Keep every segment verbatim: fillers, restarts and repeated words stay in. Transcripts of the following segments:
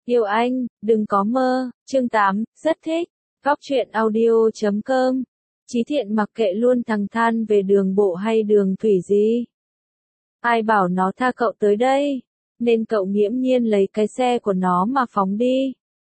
Yêu anh, đừng có mơ, chương tám, rất thích. Góc truyện audio chấm com. Chí Thiện mặc kệ luôn thằng Than về đường bộ hay đường thủy gì. Ai bảo nó tha cậu tới đây, nên cậu nghiễm nhiên lấy cái xe của nó mà phóng đi.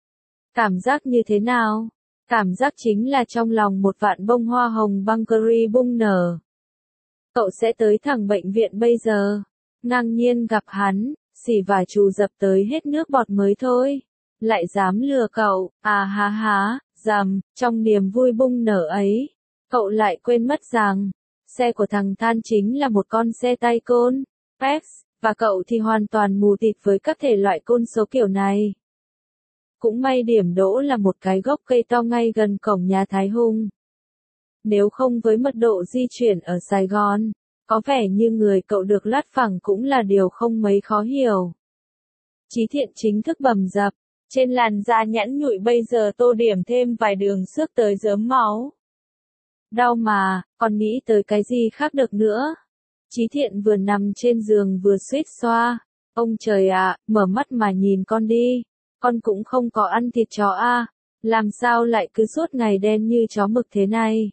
Cảm giác như thế nào? Cảm giác chính là trong lòng một vạn bông hoa hồng Bunkery bung nở. Cậu sẽ tới thẳng bệnh viện bây giờ. Ngang nhiên gặp hắn, xỉ và trù dập tới hết nước bọt mới thôi. Lại dám lừa cậu, à há há, dầm, trong niềm vui bung nở ấy. Cậu lại quên mất rằng, xe của thằng Than chính là một con xe tay côn, Peps, và cậu thì hoàn toàn mù tịt với các thể loại côn số kiểu này. Cũng may điểm đỗ là một cái gốc cây to ngay gần cổng nhà Thái Hùng. Nếu không với mật độ di chuyển ở Sài Gòn, có vẻ như người cậu được lát phẳng cũng là điều không mấy khó hiểu. Chí Thiện chính thức bầm dập, trên làn da nhẵn nhụi bây giờ tô điểm thêm vài đường xước tới rớm máu. Đau mà, còn nghĩ tới cái gì khác được nữa. Chí Thiện vừa nằm trên giường vừa suýt xoa. Ông trời ạ, mở mắt mà nhìn con đi. Con cũng không có ăn thịt chó à, làm sao lại cứ suốt ngày đen như chó mực thế này.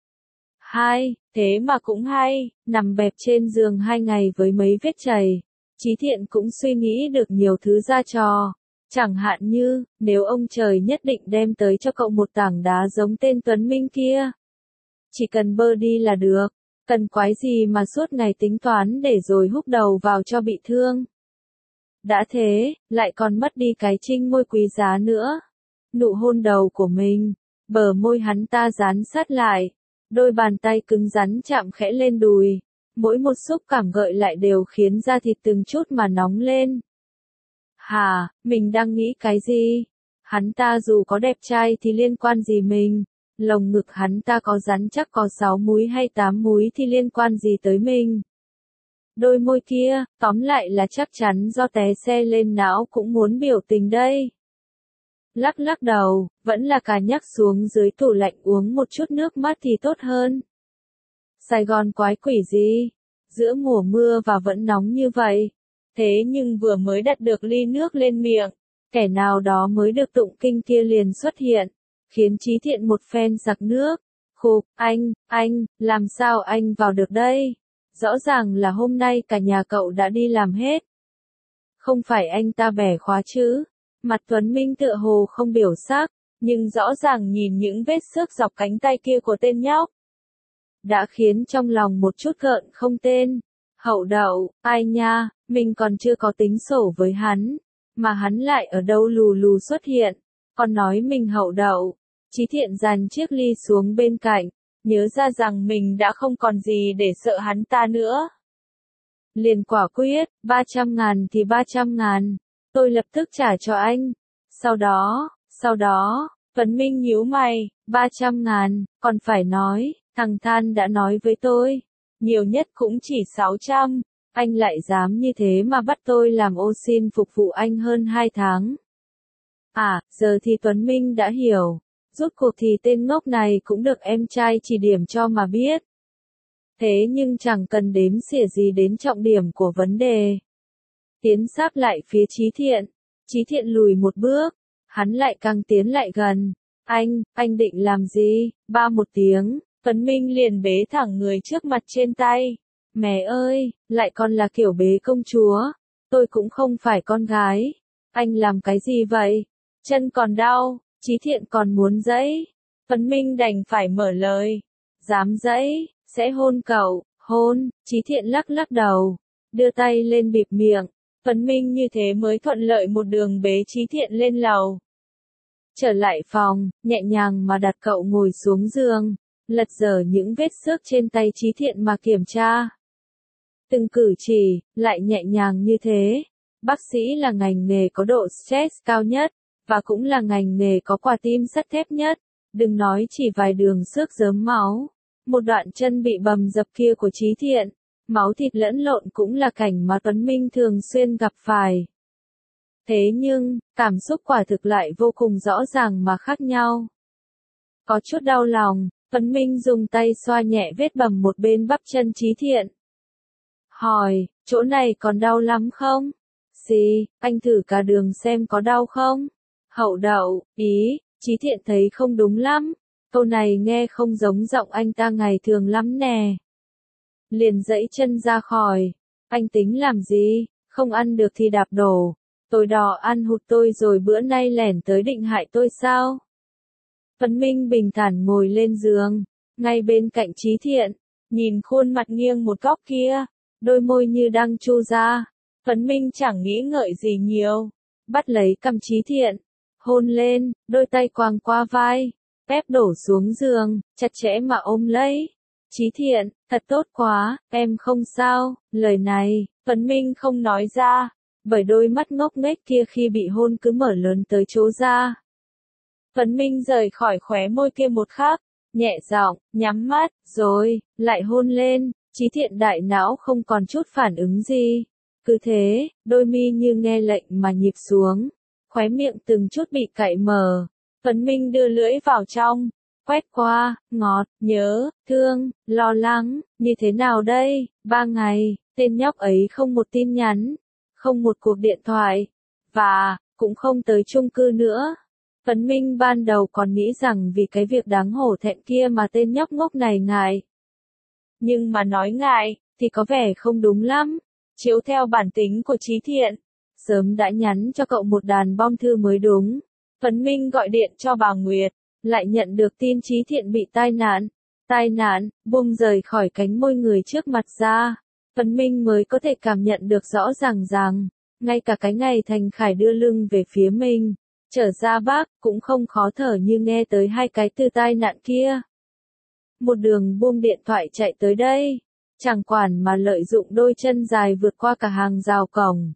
Hai, thế mà cũng hay, nằm bẹp trên giường hai ngày với mấy vết chảy. Chí Thiện cũng suy nghĩ được nhiều thứ ra trò. Chẳng hạn như, nếu ông trời nhất định đem tới cho cậu một tảng đá giống tên Tuấn Minh kia. Chỉ cần bơ đi là được, cần quái gì mà suốt ngày tính toán để rồi húc đầu vào cho bị thương. Đã thế, lại còn mất đi cái trinh môi quý giá nữa. Nụ hôn đầu của mình, bờ môi hắn ta dán sát lại, đôi bàn tay cứng rắn chạm khẽ lên đùi, mỗi một xúc cảm gợi lại đều khiến da thịt từng chút mà nóng lên. Hà, mình đang nghĩ cái gì? Hắn ta dù có đẹp trai thì liên quan gì mình? Lồng ngực hắn ta có rắn chắc có sáu múi hay tám múi thì liên quan gì tới mình? Đôi môi kia, tóm lại là chắc chắn do té xe lên não cũng muốn biểu tình đây. Lắc lắc đầu, vẫn là cả nhắc xuống dưới tủ lạnh uống một chút nước mát thì tốt hơn. Sài Gòn quái quỷ gì? Giữa mùa mưa và vẫn nóng như vậy. Thế nhưng vừa mới đặt được ly nước lên miệng, kẻ nào đó mới được tụng kinh kia liền xuất hiện, khiến Chí Thiện một phen sặc nước. Khục, anh, anh, làm sao anh vào được đây? Rõ ràng là hôm nay cả nhà cậu đã đi làm hết. Không phải anh ta bẻ khóa chứ? Mặt Tuấn Minh tựa hồ không biểu sắc, nhưng rõ ràng nhìn những vết xước dọc cánh tay kia của tên nhóc. Đã khiến trong lòng một chút gợn không tên. Hậu đậu, ai nha, mình còn chưa có tính sổ với hắn, mà hắn lại ở đâu lù lù xuất hiện, còn nói mình hậu đậu. Chí Thiện dàn chiếc ly xuống bên cạnh, nhớ ra rằng mình đã không còn gì để sợ hắn ta nữa. Liền quả quyết, ba trăm ngàn thì ba trăm ngàn, tôi lập tức trả cho anh. Sau đó, sau đó, Tuấn Minh nhíu mày, ba trăm ngàn, còn phải nói, thằng Than đã nói với tôi, nhiều nhất cũng chỉ sáu trăm, anh lại dám như thế mà bắt tôi làm ô xin phục vụ anh hơn hai tháng. À, giờ thì Tuấn Minh đã hiểu, rốt cuộc thì tên ngốc này cũng được em trai chỉ điểm cho mà biết. Thế nhưng chẳng cần đếm xỉa gì đến trọng điểm của vấn đề. Tiến sát lại phía Chí Thiện, Chí Thiện lùi một bước, hắn lại càng tiến lại gần. Anh, anh định làm gì? Ba một tiếng, Tuấn Minh liền bế thẳng người trước mặt trên tay. Mẹ ơi, lại còn là kiểu bế công chúa. Tôi cũng không phải con gái. Anh làm cái gì vậy? Chân còn đau, Chí Thiện còn muốn giãy. Tuấn Minh đành phải mở lời. Dám giãy, sẽ hôn cậu, hôn. Chí Thiện lắc lắc đầu, đưa tay lên bịt miệng. Tuấn Minh như thế mới thuận lợi một đường bế Chí Thiện lên lầu. Trở lại phòng, nhẹ nhàng mà đặt cậu ngồi xuống giường, lật dở những vết xước trên tay Chí Thiện mà kiểm tra. Từng cử chỉ, lại nhẹ nhàng như thế. Bác sĩ là ngành nghề có độ stress cao nhất, và cũng là ngành nghề có quả tim sắt thép nhất. Đừng nói chỉ vài đường xước rớm máu, một đoạn chân bị bầm dập kia của Chí Thiện, máu thịt lẫn lộn cũng là cảnh mà Tuấn Minh thường xuyên gặp phải. Thế nhưng, cảm xúc quả thực lại vô cùng rõ ràng mà khác nhau. Có chút đau lòng, Tuấn Minh dùng tay xoa nhẹ vết bầm một bên bắp chân Chí Thiện. Hỏi, chỗ này còn đau lắm không? gì, anh thử cả đường xem có đau không? Hậu đậu, ý, Chí Thiện thấy không đúng lắm. Câu này nghe không giống giọng anh ta ngày thường lắm nè. Liền dẫy chân ra khỏi. Anh tính làm gì? Không ăn được thì đạp đổ. Tôi đò ăn hụt tôi rồi bữa nay lẻn tới định hại tôi sao? Phấn Minh bình thản ngồi lên giường, ngay bên cạnh Chí Thiện, nhìn khuôn mặt nghiêng một góc kia, đôi môi như đang chu ra. Phấn Minh chẳng nghĩ ngợi gì nhiều, bắt lấy cằm Chí Thiện, hôn lên, đôi tay quàng qua vai, ép đổ xuống giường, chặt chẽ mà ôm lấy. Chí Thiện, thật tốt quá, em không sao. Lời này, Phấn Minh không nói ra, bởi đôi mắt ngốc nghếch kia khi bị hôn cứ mở lớn tới chỗ ra. Phấn Minh rời khỏi khóe môi kia một khắc, nhẹ giọng, nhắm mắt, rồi, lại hôn lên. Chí Thiện đại não không còn chút phản ứng gì. Cứ thế, đôi mi như nghe lệnh mà nhịp xuống, khóe miệng từng chút bị cạy mở. Phấn Minh đưa lưỡi vào trong, quét qua, ngọt, nhớ, thương, lo lắng, như thế nào đây? Ba ngày, tên nhóc ấy không một tin nhắn, không một cuộc điện thoại, và, cũng không tới chung cư nữa. Phấn Minh ban đầu còn nghĩ rằng vì cái việc đáng hổ thẹn kia mà tên nhóc ngốc này ngại. Nhưng mà nói ngại, thì có vẻ không đúng lắm. Chiếu theo bản tính của Chí Thiện, sớm đã nhắn cho cậu một đàn bom thư mới đúng. Phấn Minh gọi điện cho bà Nguyệt, lại nhận được tin Chí Thiện bị tai nạn. Tai nạn, buông rời khỏi cánh môi người trước mặt ra. Phấn Minh mới có thể cảm nhận được rõ ràng rằng, ngay cả cái ngày Thành Khải đưa lưng về phía mình, trở ra Bắc, cũng không khó thở như nghe tới hai cái từ tai nạn kia. Một đường buông điện thoại chạy tới đây, chẳng quản mà lợi dụng đôi chân dài vượt qua cả hàng rào cổng.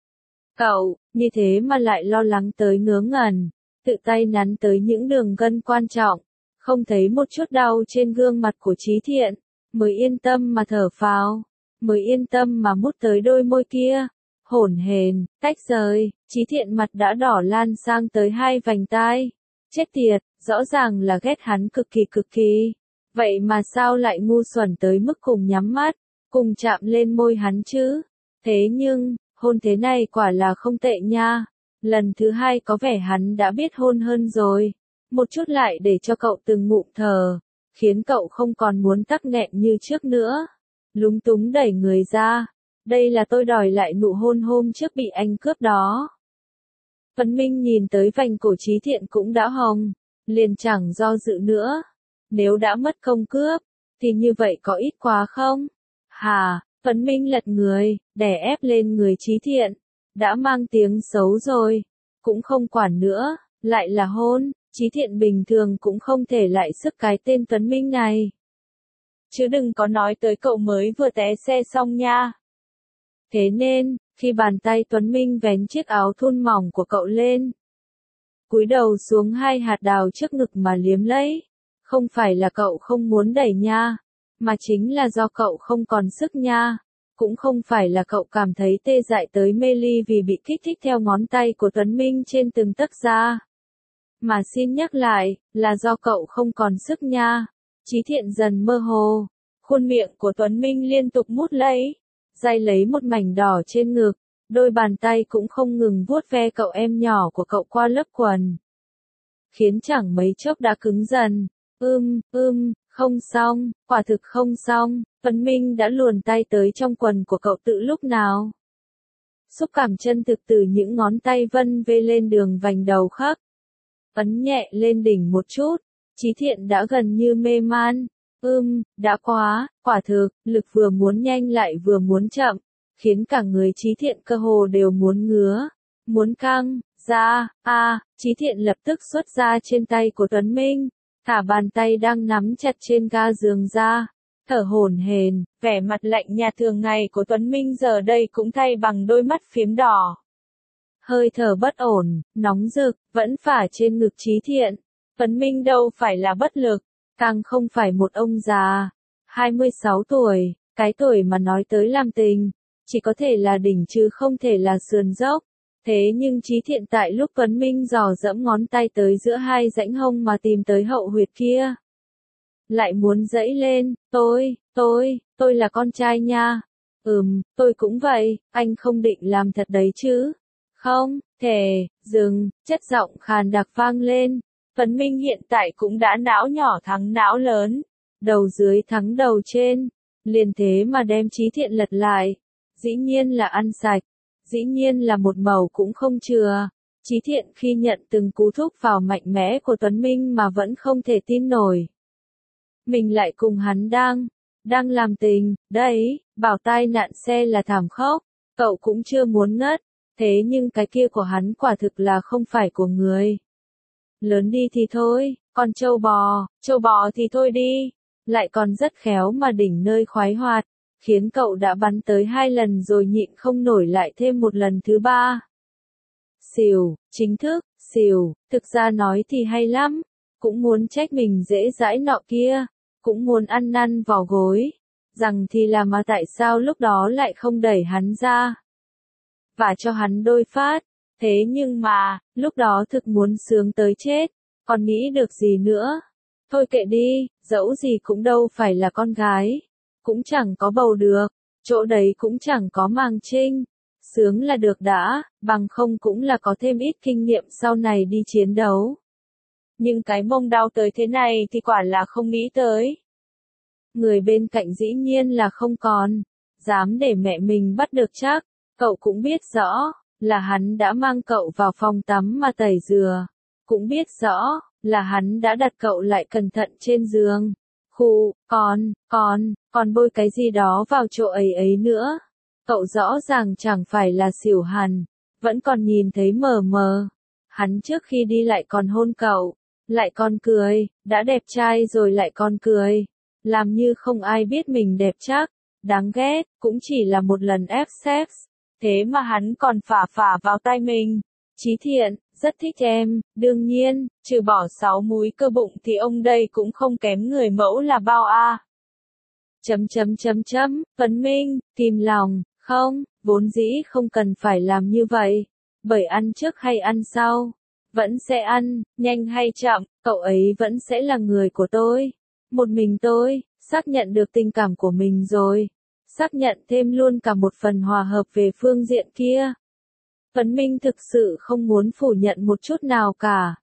Cậu, như thế mà lại lo lắng tới ngớ ngẩn, tự tay nắn tới những đường gân quan trọng, không thấy một chút đau trên gương mặt của Chí Thiện, mới yên tâm mà thở phào, mới yên tâm mà mút tới đôi môi kia. Hổn hển, tách rời, Chí Thiện mặt đã đỏ lan sang tới hai vành tai. Chết tiệt, rõ ràng là ghét hắn cực kỳ cực kỳ. Vậy mà sao lại ngu xuẩn tới mức cùng nhắm mắt, cùng chạm lên môi hắn chứ? Thế nhưng, hôn thế này quả là không tệ nha. Lần thứ hai có vẻ hắn đã biết hôn hơn rồi. Một chút lại để cho cậu từng ngụm thở, khiến cậu không còn muốn tắc nghẹn như trước nữa. Lúng túng đẩy người ra. Đây là tôi đòi lại nụ hôn hôm trước bị anh cướp đó. Phấn Minh nhìn tới vành cổ Chí Thiện cũng đã hồng, liền chẳng do dự nữa. Nếu đã mất công cướp, thì như vậy có ít quá không? Hà, Phấn Minh lật người, đè ép lên người Chí Thiện. Đã mang tiếng xấu rồi, cũng không quản nữa, lại là hôn, Chí Thiện bình thường cũng không thể lại sức cái tên Phấn Minh này. Chứ đừng có nói tới cậu mới vừa té xe xong nha. Thế nên, khi bàn tay Tuấn Minh vén chiếc áo thun mỏng của cậu lên, cúi đầu xuống hai hạt đào trước ngực mà liếm lấy, không phải là cậu không muốn đẩy nha, mà chính là do cậu không còn sức nha, cũng không phải là cậu cảm thấy tê dại tới mê ly vì bị kích thích theo ngón tay của Tuấn Minh trên từng tấc da, mà xin nhắc lại, là do cậu không còn sức nha. Chí Thiện dần mơ hồ, khuôn miệng của Tuấn Minh liên tục mút lấy, day lấy một mảnh đỏ trên ngực, đôi bàn tay cũng không ngừng vuốt ve cậu em nhỏ của cậu qua lớp quần, khiến chẳng mấy chốc đã cứng dần. Ưm, ưm, không xong, quả thực không xong, Phấn Minh đã luồn tay tới trong quần của cậu tự lúc nào. Xúc cảm chân thực từ những ngón tay vân vê lên đường vành đầu khắc. Ấn nhẹ lên đỉnh một chút, Chí Thiện đã gần như mê man. Ưm, đã quá, quả thực, lực vừa muốn nhanh lại vừa muốn chậm, khiến cả người Chí Thiện cơ hồ đều muốn ngứa, muốn căng, ra, a, à, Chí Thiện lập tức xuất ra trên tay của Tuấn Minh, thả bàn tay đang nắm chặt trên ga giường ra, thở hổn hển, vẻ mặt lạnh nhạt thường ngày của Tuấn Minh giờ đây cũng thay bằng đôi mắt phiếm đỏ. Hơi thở bất ổn, nóng rực, vẫn phả trên ngực Chí Thiện. Tuấn Minh đâu phải là bất lực, càng không phải một ông già, hai mươi sáu tuổi, cái tuổi mà nói tới làm tình, chỉ có thể là đỉnh chứ không thể là sườn dốc. Thế nhưng Chí Thiện tại lúc Tuấn Minh dò dẫm ngón tay tới giữa hai rãnh hông mà tìm tới hậu huyệt kia, lại muốn dẫy lên, tôi, tôi, tôi là con trai nha. Ừm, tôi cũng vậy, anh không định làm thật đấy chứ? Không, thề, dừng, chất giọng khàn đặc vang lên. Tuấn Minh hiện tại cũng đã não nhỏ thắng não lớn, đầu dưới thắng đầu trên, liền thế mà đem Chí Thiện lật lại. Dĩ nhiên là ăn sạch, dĩ nhiên là một mẩu cũng không chừa. Chí Thiện khi nhận từng cú thúc vào mạnh mẽ của Tuấn Minh mà vẫn không thể tin nổi. Mình lại cùng hắn đang, đang làm tình, đấy, bảo tai nạn xe là thảm khốc, cậu cũng chưa muốn ngất, thế nhưng cái kia của hắn quả thực là không phải của người. Lớn đi thì thôi, còn trâu bò, trâu bò thì thôi đi, lại còn rất khéo mà đỉnh nơi khoái hoạt, khiến cậu đã bắn tới hai lần rồi nhịn không nổi lại thêm một lần thứ ba. Xìu, chính thức, xìu, thực ra nói thì hay lắm, cũng muốn trách mình dễ dãi nọ kia, cũng muốn ăn năn vào gối, rằng thì là mà tại sao lúc đó lại không đẩy hắn ra, và cho hắn đôi phát, thế nhưng mà, lúc đó thực muốn sướng tới chết, còn nghĩ được gì nữa, thôi kệ đi, dẫu gì cũng đâu phải là con gái, cũng chẳng có bầu được, chỗ đấy cũng chẳng có màng trinh. Sướng là được đã, bằng không cũng là có thêm ít kinh nghiệm sau này đi chiến đấu. Nhưng cái mông đau tới thế này thì quả là không nghĩ tới. Người bên cạnh dĩ nhiên là không còn, dám để mẹ mình bắt được chắc, cậu cũng biết rõ, là hắn đã mang cậu vào phòng tắm mà tẩy dừa. Cũng biết rõ, là hắn đã đặt cậu lại cẩn thận trên giường. Khụ, còn, còn, còn bôi cái gì đó vào chỗ ấy ấy nữa. Cậu rõ ràng chẳng phải là xỉu hẳn, vẫn còn nhìn thấy mờ mờ. Hắn trước khi đi lại còn hôn cậu, lại còn cười, đã đẹp trai rồi lại còn cười. Làm như không ai biết mình đẹp chắc, đáng ghét, cũng chỉ là một lần ép sex. Thế mà hắn còn phả phả vào tay mình. Chí Thiện, rất thích em, đương nhiên, trừ bỏ sáu múi cơ bụng thì ông đây cũng không kém người mẫu là bao a. Chấm chấm chấm chấm, Tuấn Minh, kìm lòng, không, vốn dĩ không cần phải làm như vậy, bởi ăn trước hay ăn sau, vẫn sẽ ăn, nhanh hay chậm, cậu ấy vẫn sẽ là người của tôi, một mình tôi, xác nhận được tình cảm của mình rồi, xác nhận thêm luôn cả một phần hòa hợp về phương diện kia. Tuấn Minh thực sự không muốn phủ nhận một chút nào cả.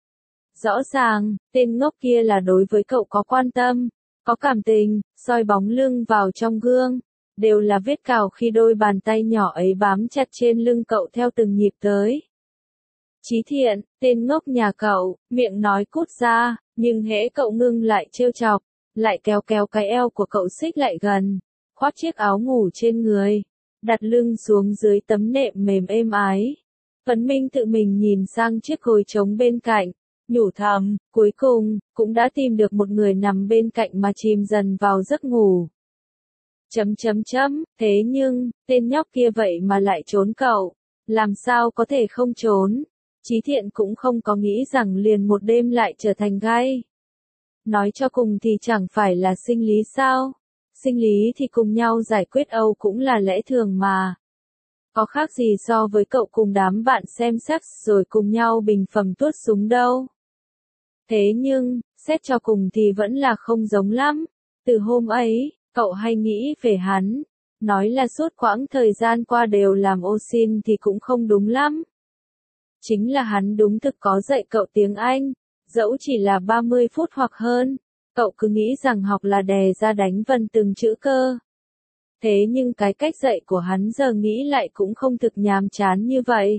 Rõ ràng, tên ngốc kia là đối với cậu có quan tâm, có cảm tình, soi bóng lưng vào trong gương, đều là vết cào khi đôi bàn tay nhỏ ấy bám chặt trên lưng cậu theo từng nhịp tới. Chí Thiện, tên ngốc nhà cậu, miệng nói cút ra, nhưng hễ cậu ngưng lại trêu chọc, lại kéo kéo cái eo của cậu xích lại gần, khoác chiếc áo ngủ trên người, đặt lưng xuống dưới tấm nệm mềm êm ái. Tuấn Minh tự mình nhìn sang chiếc gối trống bên cạnh, nhủ thầm, cuối cùng, cũng đã tìm được một người nằm bên cạnh mà chìm dần vào giấc ngủ. Chấm chấm chấm, thế nhưng, tên nhóc kia vậy mà lại trốn cậu, làm sao có thể không trốn, Chí Thiện cũng không có nghĩ rằng liền một đêm lại trở thành gay. Nói cho cùng thì chẳng phải là sinh lý sao, sinh lý thì cùng nhau giải quyết âu cũng là lẽ thường mà. Có khác gì so với cậu cùng đám bạn xem sex rồi cùng nhau bình phẩm tuốt súng đâu. Thế nhưng, xét cho cùng thì vẫn là không giống lắm. Từ hôm ấy, cậu hay nghĩ về hắn. Nói là suốt quãng thời gian qua đều làm ô sin thì cũng không đúng lắm. Chính là hắn đúng thực có dạy cậu tiếng Anh, dẫu chỉ là ba mươi phút hoặc hơn. Cậu cứ nghĩ rằng học là đè ra đánh vần từng chữ cơ. Thế nhưng cái cách dạy của hắn giờ nghĩ lại cũng không thực nhàm chán như vậy.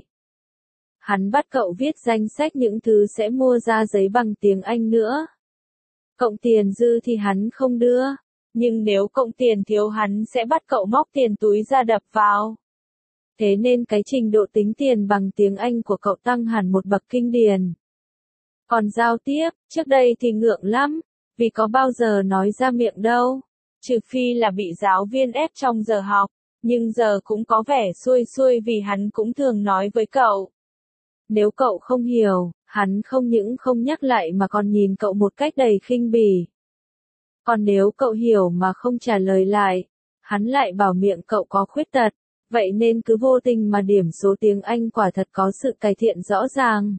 Hắn bắt cậu viết danh sách những thứ sẽ mua ra giấy bằng tiếng Anh nữa. Cộng tiền dư thì hắn không đưa, nhưng nếu cộng tiền thiếu hắn sẽ bắt cậu móc tiền túi ra đập vào. Thế nên cái trình độ tính tiền bằng tiếng Anh của cậu tăng hẳn một bậc kinh điển. Còn giao tiếp, trước đây thì ngượng lắm, vì có bao giờ nói ra miệng đâu. Trừ phi là bị giáo viên ép trong giờ học, nhưng giờ cũng có vẻ xuôi xuôi vì hắn cũng thường nói với cậu. Nếu cậu không hiểu, hắn không những không nhắc lại mà còn nhìn cậu một cách đầy khinh bỉ. Còn nếu cậu hiểu mà không trả lời lại, hắn lại bảo miệng cậu có khuyết tật, vậy nên cứ vô tình mà điểm số tiếng Anh quả thật có sự cải thiện rõ ràng.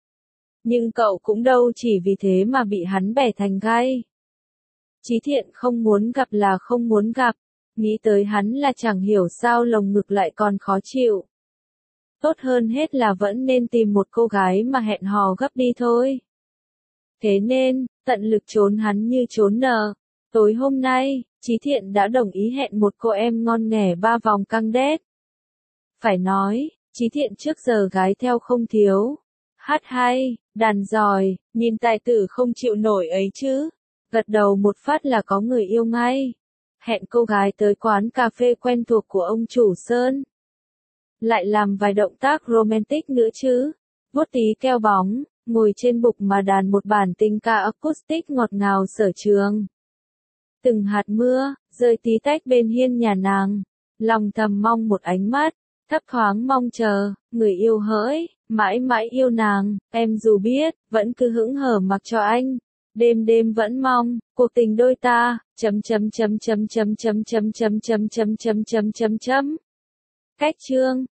Nhưng cậu cũng đâu chỉ vì thế mà bị hắn bẻ thành gai. Chí Thiện không muốn gặp là không muốn gặp, nghĩ tới hắn là chẳng hiểu sao lồng ngực lại còn khó chịu. Tốt hơn hết là vẫn nên tìm một cô gái mà hẹn hò gấp đi thôi. Thế nên, tận lực trốn hắn như trốn nợ. Tối hôm nay, Chí Thiện đã đồng ý hẹn một cô em ngon nghẻ ba vòng căng đét. Phải nói, Chí Thiện trước giờ gái theo không thiếu. Hát hay, đàn giỏi, nhìn tài tử không chịu nổi ấy chứ. Gật đầu một phát là có người yêu ngay. Hẹn cô gái tới quán cà phê quen thuộc của ông chủ Sơn. Lại làm vài động tác romantic nữa chứ. Vuốt tí keo bóng, ngồi trên bục mà đàn một bản tình ca acoustic ngọt ngào sở trường. Từng hạt mưa, rơi tí tách bên hiên nhà nàng. Lòng thầm mong một ánh mắt, thấp thoáng mong chờ, người yêu hỡi, mãi mãi yêu nàng, em dù biết, vẫn cứ hững hờ mặc cho anh. Đêm đêm vẫn mong, cuộc tình đôi ta, chấm chấm chấm chấm chấm chấm chấm chấm chấm chấm chấm chấm chấm chấm. Cách chương